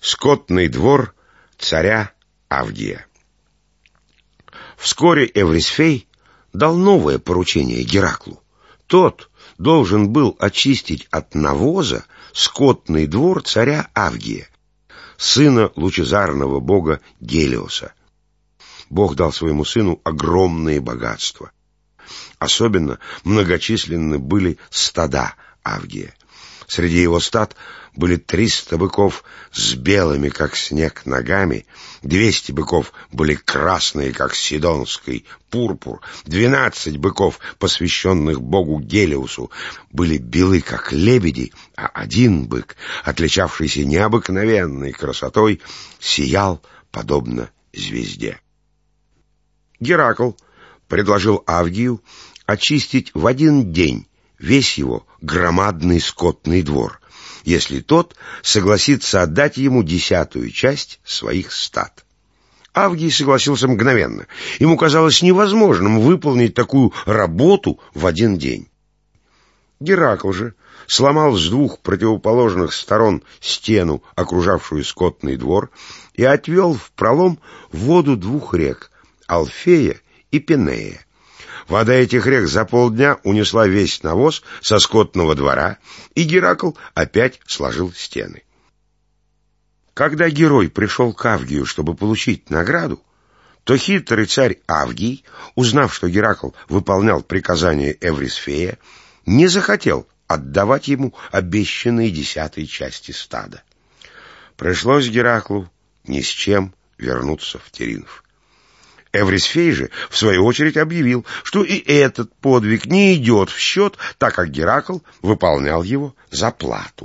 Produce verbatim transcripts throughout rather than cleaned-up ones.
Скотный двор царя Авгия. Вскоре Эврисфей дал новое поручение Гераклу. Тот должен был очистить от навоза скотный двор царя Авгия, сына лучезарного бога Гелиоса. Бог дал своему сыну огромные богатства. Особенно многочисленны были стада Авгия. Среди его стад были триста быков с белыми, как снег, ногами, двести быков были красные, как сидонский пурпур, двенадцать быков, посвященных богу Гелиосу, были белы, как лебеди, а один бык, отличавшийся необыкновенной красотой, сиял подобно звезде. Геракл предложил Авгию очистить в один день весь его громадный скотный двор, если тот согласится отдать ему десятую часть своих стад. Авгий согласился мгновенно. Ему казалось невозможным выполнить такую работу в один день. Геракл же сломал с двух противоположных сторон стену, окружавшую скотный двор, и отвел в пролом воду двух рек — Алфея и Пенея. Вода этих рек за полдня унесла весь навоз со скотного двора, и Геракл опять сложил стены. Когда герой пришел к Авгию, чтобы получить награду, то хитрый царь Авгий, узнав, что Геракл выполнял приказания Эврисфея, не захотел отдавать ему обещанные десятые части стада. Пришлось Гераклу ни с чем вернуться в Теринф. Эврисфей же, в свою очередь, объявил, что и этот подвиг не идет в счет, так как Геракл выполнял его за плату.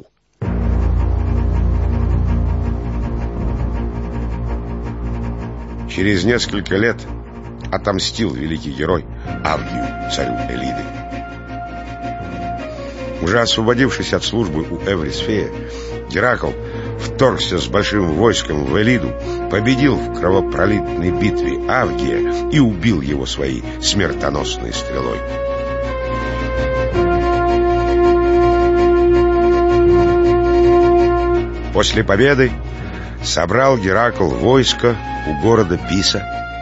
Через несколько лет отомстил великий герой Авгию, царю Элиды. Уже освободившись от службы у Эврисфея, Геракл вторгся с большим войском в Элиду, победил в кровопролитной битве Авгия и убил его своей смертоносной стрелой. После победы собрал Геракл войско у города Писа,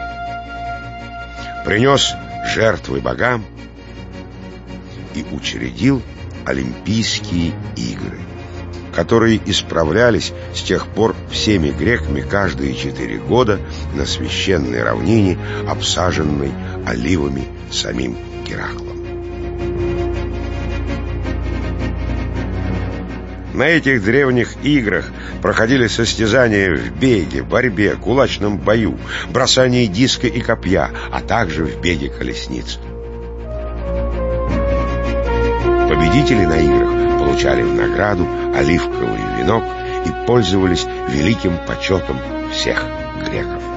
принес жертвы богам и учредил Олимпийские игры, которые исправлялись с тех пор всеми греками каждые четыре года на священной равнине, обсаженной оливами самим Гераклом. На этих древних играх проходили состязания в беге, борьбе, кулачном бою, бросании диска и копья, а также в беге колесниц. Победители на играх получали в награду оливковый венок и пользовались великим почетом всех греков.